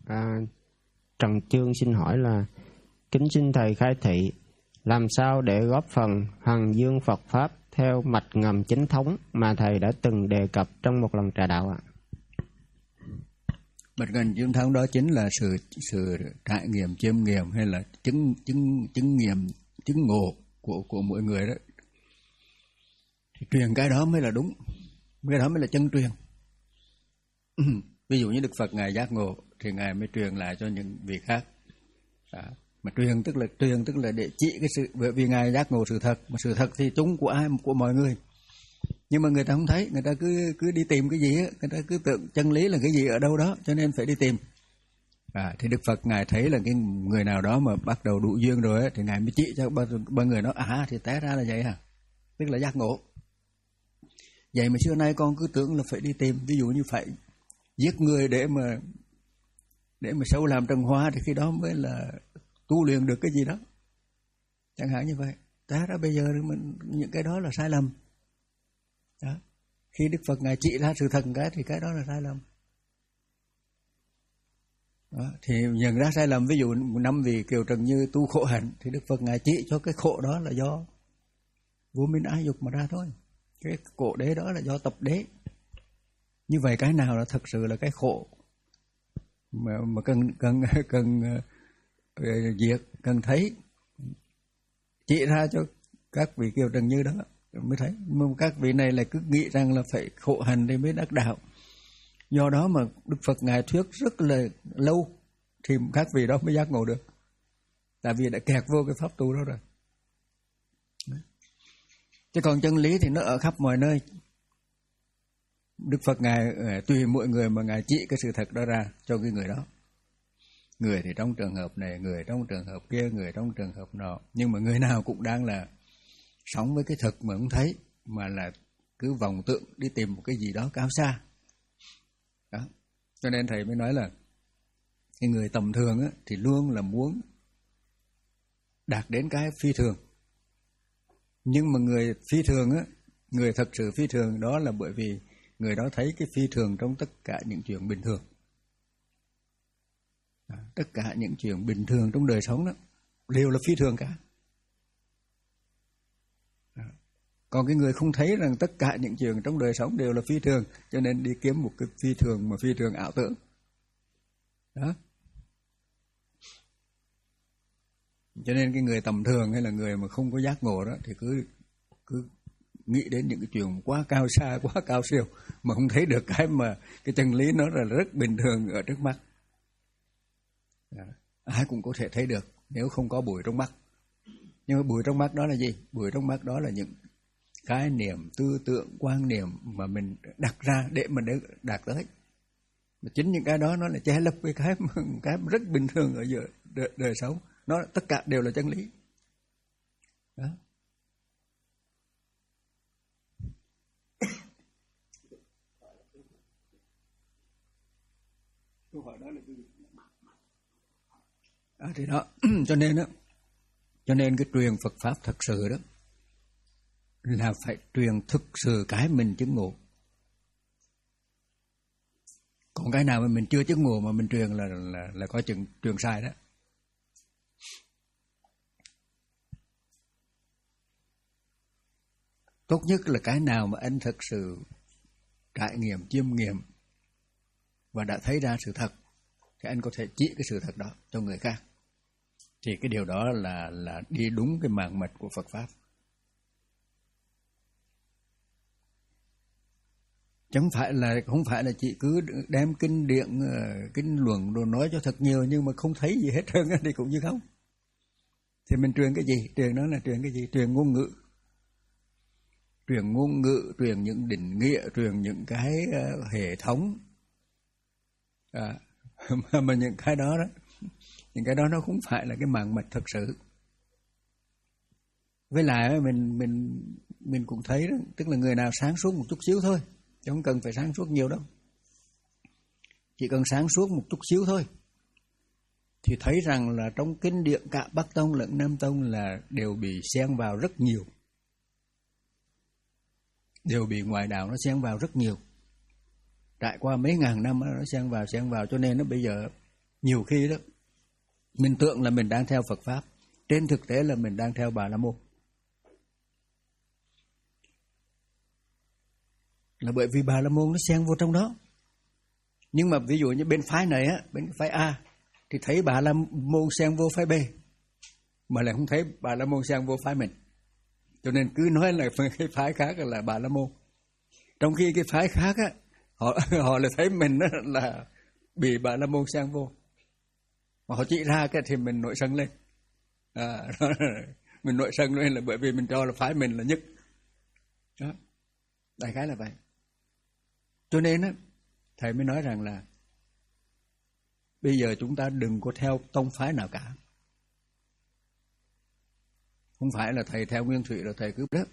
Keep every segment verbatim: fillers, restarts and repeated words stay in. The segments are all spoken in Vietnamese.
À, Trần Chương xin hỏi là kính xin thầy khai thị làm sao để góp phần hằng dương Phật pháp theo mạch ngầm chính thống mà thầy đã từng đề cập trong một lần trà đạo ạ? Mạch ngầm chính thống đó chính là sự sự trải nghiệm, chiêm nghiệm hay là chứng chứng chứng nghiệm, chứng ngộ của của mỗi người đó. Thì truyền cái đó mới là đúng, cái đó mới là chân truyền. Ví dụ như Đức Phật Ngài giác ngộ thì Ngài mới truyền lại cho những vị khác. Đó. Mà truyền tức là truyền tức là để chỉ cái sự, bởi vì Ngài giác ngộ sự thật, mà sự thật thì chúng của ai, của mọi người. Nhưng mà người ta không thấy, người ta cứ cứ đi tìm cái gì á, người ta cứ tưởng chân lý là cái gì ở đâu đó, cho nên phải đi tìm. À, thì Đức Phật Ngài thấy là cái người nào đó mà bắt đầu đủ duyên rồi á, thì Ngài mới chỉ cho ba, ba người đó, à thì té ra là vậy hả? Tức là giác ngộ. Vậy mà xưa nay con cứ tưởng là phải đi tìm, ví dụ như phải giết người để mà để mà sâu làm trần hoa thì khi đó mới là tu luyện được cái gì đó. Chẳng hạn như vậy. Té ra bây giờ mình, những cái đó là sai lầm. Đó. Khi Đức Phật Ngài chỉ ra sự thật cái thì cái đó là sai lầm. Đó. Thì nhận ra sai lầm, ví dụ năm vị Kiều Trần Như tu khổ hạnh thì Đức Phật Ngài chỉ cho cái khổ đó là do vô minh ái dục mà ra thôi. Cái khổ đế đó là do tập đế. Như vậy cái nào là thật sự là cái khổ mà mà cần cần cần uh, diệt, cần thấy, chỉ ra cho các vị Kiều Trần Như đó mới thấy. Nhưng các vị này lại cứ nghĩ rằng là phải khổ hành để mới đắc đạo. Do đó mà Đức Phật Ngài thuyết rất là lâu thì các vị đó mới giác ngộ được. Tại vì đã kẹt vô cái pháp tu đó rồi. Chứ còn chân lý thì nó ở khắp mọi nơi. Đức Phật Ngài tùy mỗi người mà Ngài chỉ cái sự thật đó ra cho cái người đó. Người thì trong trường hợp này, người trong trường hợp kia, người trong trường hợp nọ. Nhưng mà người nào cũng đang là sống với cái thực mà không thấy, mà là cứ vọng tượng đi tìm một cái gì đó cao xa. Đó. Cho nên thầy mới nói là cái người tầm thường á, thì luôn là muốn đạt đến cái phi thường. Nhưng mà người phi thường á, người thật sự phi thường đó là bởi vì người đó thấy cái phi thường trong tất cả những chuyện bình thường. À, tất cả những chuyện bình thường trong đời sống đó đều là phi thường cả. À, còn cái người không thấy rằng tất cả những chuyện trong đời sống đều là phi thường, cho nên đi kiếm một cái phi thường mà phi thường ảo tưởng. Đó. Cho nên cái người tầm thường hay là người mà không có giác ngộ đó thì cứ cứ nghĩ đến những cái chuyện quá cao xa, quá cao siêu mà không thấy được cái mà cái chân lý nó là rất bình thường ở trước mắt. À, ai cũng có thể thấy được nếu không có bụi trong mắt. Nhưng mà bụi trong mắt đó là gì? Bụi trong mắt đó là những khái niệm, tư tưởng, quan niệm mà mình đặt ra để mà đạt tới. Mà chính những cái đó nó là che lấp cái cái cái rất bình thường ở giữa đời, đời sống. Nó tất cả đều là chân lý. Đó. Câu hỏi đó là cái gì? À, thì đó, cho nên đó, cho nên cái truyền Phật pháp thật sự đó là phải truyền thực sự cái mình chứng ngộ. Còn cái nào mà mình chưa chứng ngộ mà mình truyền là là là có chừng truyền sai đó. Tốt nhất là cái nào mà anh thật sự trải nghiệm, chiêm nghiệm và đã thấy ra sự thật thì anh có thể chỉ cái sự thật đó cho người khác. Thì cái điều đó là là đi đúng cái mạng mạch của Phật pháp. Chẳng phải là không phải là chị cứ đem kinh điển, kinh luận đồ nói cho thật nhiều nhưng mà không thấy gì hết trơn thì cũng như không. Thì mình truyền cái gì? Truyền đó là truyền cái gì? Truyền ngôn ngữ. Truyền ngôn ngữ, truyền những định nghĩa, truyền những cái uh, hệ thống. À, mà, mà những cái đó đó, những cái đó nó không phải là cái mạng mạch thật sự. Với lại mình mình mình cũng thấy đó, tức là người nào sáng suốt một chút xíu thôi, chứ không cần phải sáng suốt nhiều đâu. Chỉ cần sáng suốt một chút xíu thôi thì thấy rằng là trong kinh điển cả Bắc Tông lẫn Nam Tông là đều bị xen vào rất nhiều. Đều bị ngoại đạo nó xen vào rất nhiều. Trải qua mấy ngàn năm nó xen vào xen vào cho nên nó bây giờ Nhiều khi đó mình tưởng là mình đang theo Phật Pháp, trên thực tế là mình đang theo Bà La Môn. Là bởi vì Bà La Môn nó xen vô trong đó. Nhưng mà ví dụ như bên phái này á, bên phái A thì thấy Bà La Môn xen vô phái B, mà lại không thấy Bà La Môn xen vô phái mình. Cho nên cứ nói là cái phái khác là Bà La Môn. Trong khi cái phái khác á, họ họ lại thấy mình á là bị Bà La Môn xen vô. Mà họ chỉ ra cái thì mình nổi sân lên. À, mình nổi sân lên là bởi vì mình cho là phái mình là nhất. Đó. Đại khái là vậy. Cho nên á, thầy mới nói rằng là bây giờ chúng ta đừng có theo tông phái nào cả. Không phải là thầy theo Nguyên Thủy là thầy cứ đó.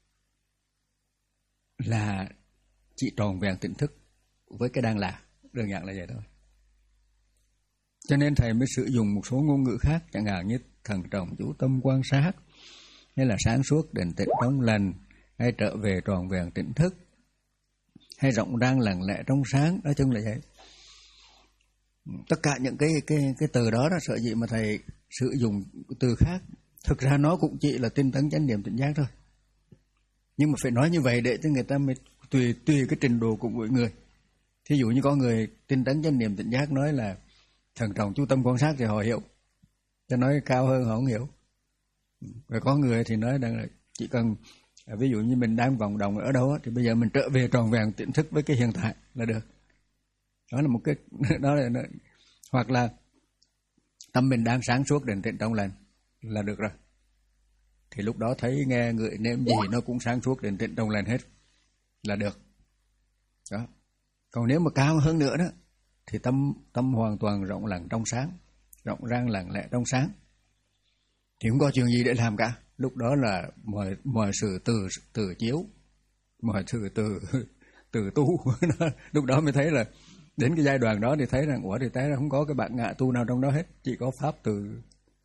Là chỉ tròn vẹn tỉnh thức với cái đang là. Đơn giản là vậy thôi. Cho nên thầy mới sử dụng một số ngôn ngữ khác, chẳng hạn như thần trọng chú tâm quan sát, hay là sáng suốt định tĩnh trong lành, hay trở về tròn vẹn tỉnh thức, hay rộng rang lặng lẽ trong sáng. Nói chung là vậy. Tất cả những cái cái cái từ đó đó, sợ gì mà thầy sử dụng từ khác, thực ra nó cũng chỉ là tinh tấn chánh niệm tỉnh giác thôi. Nhưng mà phải nói như vậy để cho người ta mới tùy tùy cái trình độ của mỗi người. Thí dụ như có người tinh tấn chánh niệm tỉnh giác nói là thần trọng chú tâm quan sát thì họ hiểu, cho nói cao hơn họ không hiểu. Rồi có người thì nói rằng là chỉ cần ví dụ như mình đang vòng đồng ở đâu thì bây giờ mình trở về tròn vẹn tỉnh thức với cái hiện tại là được. Đó là một cái đó là hoặc là tâm mình đang sáng suốt định tĩnh trong lành là được rồi. Thì lúc đó thấy nghe người nếm gì nó cũng sáng suốt định tĩnh trong lành hết là được. Đó. Còn nếu mà cao hơn nữa đó thì tâm tâm hoàn toàn rộng lặng trong sáng, rộng rang lặng lẽ trong sáng, thì không có chuyện gì để làm cả. Lúc đó là mọi mọi sự từ từ chiếu, mọi sự từ từ tu. Lúc đó mới thấy là đến cái giai đoạn đó thì thấy rằng ủa thì thấy là không có cái bạn ngạ tu nào trong đó hết, chỉ có pháp từ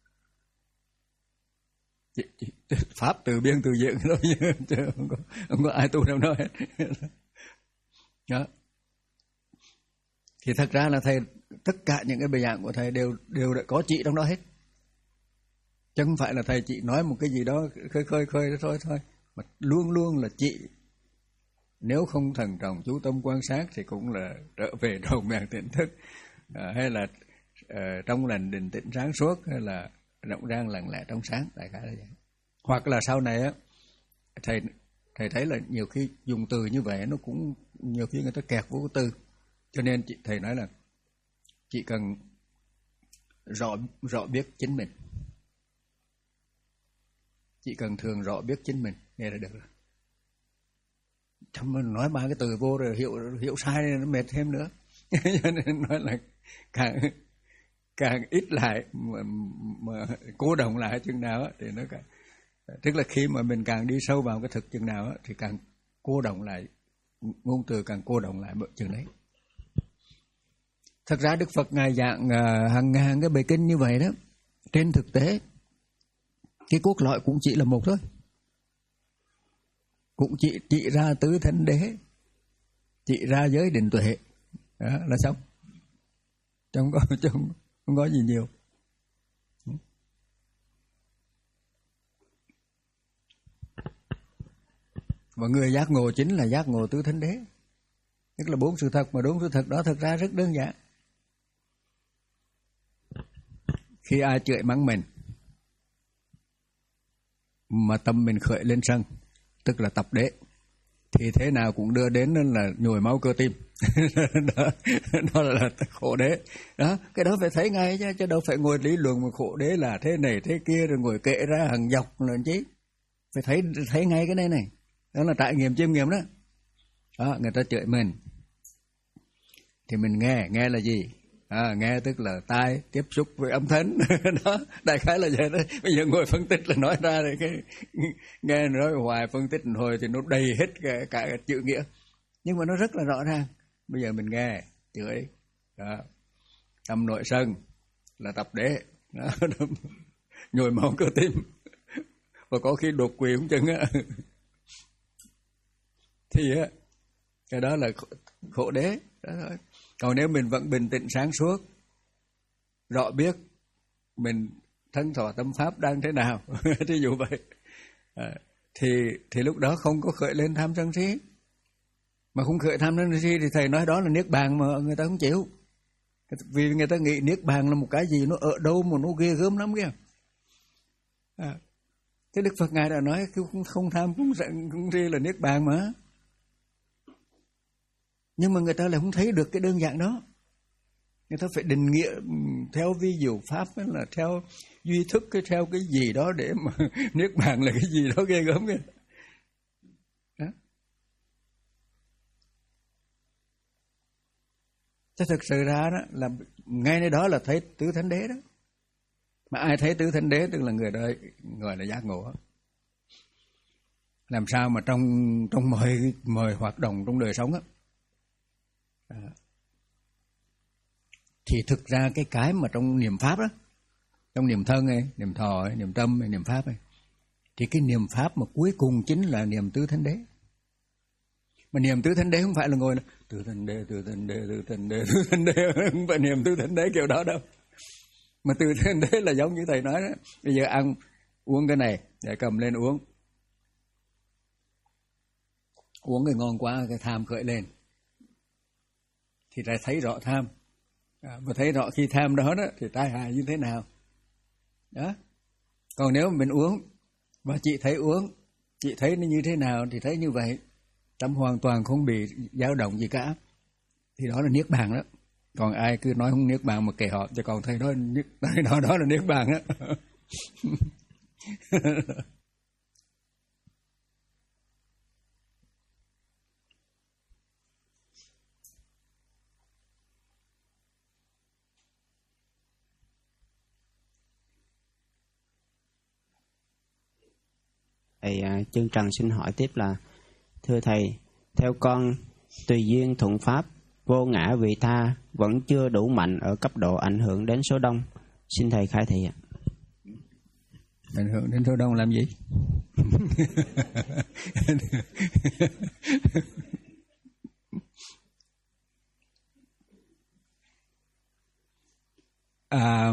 chỉ, chỉ, pháp từ biên từ diện thôi, chứ không có, không có ai tu trong đó hết. Đó. Thì thật ra là thầy tất cả những cái bài giảng của thầy đều đều đã có chị trong đó hết, chứ không phải là thầy chỉ nói một cái gì đó khơi khơi khơi đó thôi thôi, mà luôn luôn là chị. Nếu không thần trọng chú tâm quan sát thì cũng là trở về tròn vẹn tỉnh thức, à, hay là à, trong lành định tĩnh sáng suốt, hay là rộng rang lặng lẽ trong sáng, đại khái là vậy. Hoặc là sau này á, thầy thầy thấy là nhiều khi dùng từ như vậy nó cũng nhiều khi người ta kẹt vô cái từ, cho nên chị, thầy nói là chỉ cần rõ rõ biết chính mình, chỉ cần thường rõ biết chính mình nghe là được rồi. Thầm nói ba cái từ vô rồi hiểu hiểu sai nó mệt thêm nữa. Cho nên nói là càng càng ít lại mà, mà cố động lại chừng nào thì nó càng, tức là khi mà mình càng đi sâu vào cái thực chừng nào thì càng cô động lại, ngôn từ càng cô động lại chừng đấy. Thật ra Đức Phật ngài giảng hàng ngàn cái bài kinh như vậy đó, trên thực tế cái cốt lõi cũng chỉ là một thôi, cũng chỉ chỉ ra tứ thánh đế, chỉ ra giới định tuệ, đó là xong, không có không, không có gì nhiều. Và người giác ngộ chính là giác ngộ tứ thánh đế, tức là bốn sự thật, mà bốn sự thật đó thật ra rất đơn giản. Khi ai chửi mắng mình mà tâm mình khởi lên sân, tức là tập đế, thì thế nào cũng đưa đến là nhồi máu cơ tim. đó, đó là khổ đế. Đó, cái đó phải thấy ngay chứ, chứ đâu phải ngồi lý luận mà khổ đế là thế này thế kia rồi ngồi kệ ra hàng dọc là chứ. Phải thấy thấy ngay cái này này. Đó là trải nghiệm chiêm nghiệm đó. Đó, người ta chửi mình thì mình nghe, nghe là gì? À, nghe tức là tai tiếp xúc với âm thanh. Đó, đại khái là vậy đó. Bây giờ ngồi phân tích là nói ra rồi cái nghe nói hoài phân tích hồi thì nó đầy hết cả, cả chữ nghĩa, nhưng mà nó rất là rõ ràng. Bây giờ mình nghe chửi đó, tâm nội sân là tập đế đó, nhồi máu cơ tim và có khi đột quỵ không chừng á. Thì á cái đó là khổ đế đó thôi. Còn nếu mình vẫn bình tĩnh sáng suốt, rõ biết mình thân thọ tâm pháp đang thế nào, thí dụ vậy, à, thì thì lúc đó không có khởi lên tham sân si. Mà không khởi tham sân si thì thầy nói đó là niết bàn, mà người ta không chịu. Vì người ta nghĩ niết bàn là một cái gì nó ở đâu mà nó ghê gớm lắm kìa. À, thế Đức Phật Ngài đã nói không, không tham cũng giận cũng ri là niết bàn mà. Nhưng mà người ta lại không thấy được cái đơn giản đó. Người ta phải định nghĩa theo vi diệu pháp, là theo duy thức, cái theo cái gì đó để mà niết bàn là cái gì đó ghê gớm kìa. Đó. Thế thực sự ra đó là ngay nơi đó là thấy tứ thánh đế đó. Mà ai thấy tứ thánh đế tức là người đó gọi là giác ngộ. Làm sao mà trong trong mọi mọi hoạt động trong đời sống á, à, thì thực ra cái cái mà trong niệm pháp đó, trong niệm thân này, niệm thọ này, niệm tâm này, niệm pháp này, thì cái niệm pháp mà cuối cùng chính là niệm tứ thánh đế. Mà niệm tứ thánh đế không phải là ngồi là tứ thánh đế, tứ thánh đế, tứ thánh đế, tứ thánh đế, không phải niệm tứ thánh đế kiểu đó đâu. Mà tứ thánh đế là giống như thầy nói đó, bây giờ ăn uống cái này để cầm lên uống, uống cái ngon quá cái tham khởi lên, thì lại thấy rõ tham, à, và thấy rõ khi tham đó đó thì tai hại như thế nào đó. Còn nếu mình uống và chị thấy uống, chị thấy nó như thế nào thì thấy như vậy, tâm hoàn toàn không bị dao động gì cả, thì đó là niết bàn đó. Còn ai cứ nói không niết bàn mà kể họ, chứ còn thầy nói thầy nói đó là niết bàn đó. Thầy Chân Trần xin hỏi tiếp là: thưa thầy, theo con, tùy duyên thuận pháp, vô ngã vị tha vẫn chưa đủ mạnh ở cấp độ ảnh hưởng đến số đông. Xin thầy khai thị ạ. Ảnh hưởng đến số đông làm gì? à,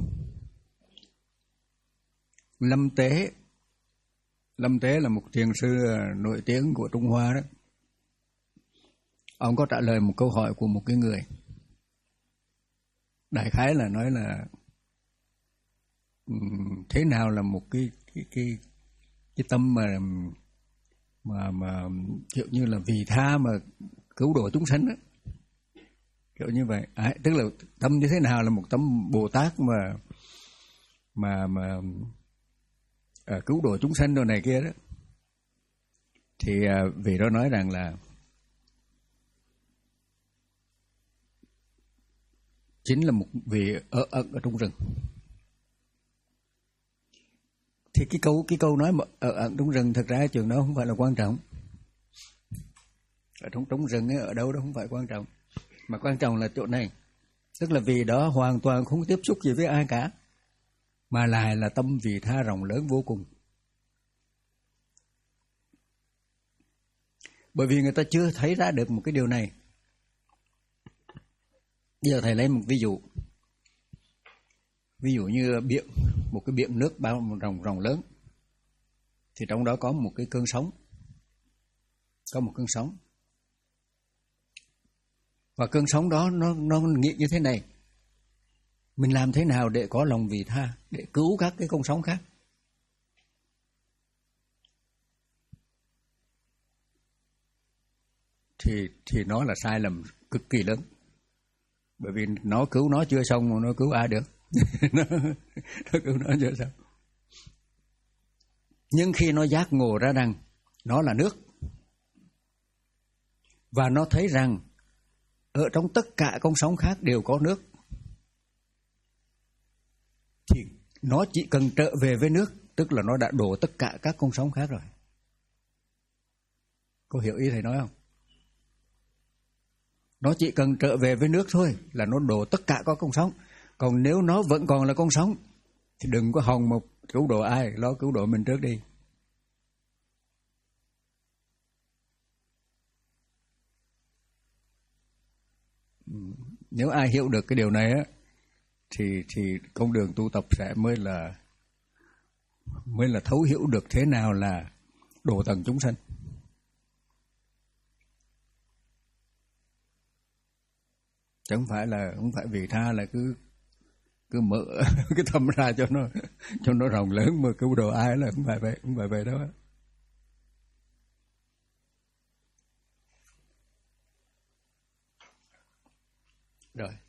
Lâm Tế Lâm Tế là một thiền sư nổi tiếng của Trung Hoa đó. Ông có trả lời một câu hỏi của một cái người. Đại khái là nói là thế nào là một cái cái cái, cái tâm mà mà mà kiểu như là vì tha mà cứu độ chúng sanh đó. Kiểu như vậy. À, tức là tâm như thế nào là một tâm Bồ Tát mà mà mà à, cứu độ chúng sanh đồ này kia đó. Thì à, vị đó nói rằng là chính là một vị ở ẩn ở trong rừng. Thì cái câu cái câu nói mà ở ẩn trong rừng thật ra trường đó không phải là quan trọng. Ở trong trong rừng ấy, ở đâu đó không phải quan trọng, mà quan trọng là chỗ này. Tức là vì đó hoàn toàn không tiếp xúc gì với ai cả, mà lại là tâm vị tha rộng lớn vô cùng. Bởi vì người ta chưa thấy ra được một cái điều này. Bây giờ thầy lấy một ví dụ. Ví dụ như biển, một cái biển nước bao một ròng ròng lớn, thì trong đó có một cái cơn sóng, có một cơn sóng. Và cơn sóng đó nó nó nghĩ như thế này: mình làm thế nào để có lòng vị tha, để cứu các cái con sóng khác? Thì thì nó là sai lầm cực kỳ lớn. Bởi vì nó cứu nó chưa xong mà nó cứu ai được. nó, nó cứu nó chưa xong. Nhưng khi nó giác ngộ ra rằng nó là nước, và nó thấy rằng ở trong tất cả con sóng khác đều có nước, thì nó chỉ cần trở về với nước, tức là nó đã đổ tất cả các con sóng khác rồi. Có hiểu ý thầy nói không? Nó chỉ cần trở về với nước thôi là nó đổ tất cả các con sóng. Còn nếu nó vẫn còn là con sóng thì đừng có hòng một cứu độ ai, lo cứu độ mình trước đi. Nếu ai hiểu được cái điều này á, thì thì con đường tu tập sẽ mới là mới là thấu hiểu được thế nào là độ tận chúng sanh. Chứ không phải là không phải vì tha là cứ cứ mở cái tâm ra cho nó cho nó rộng lớn mà cứu độ ai, là không phải vậy, không phải vậy đó. Rồi.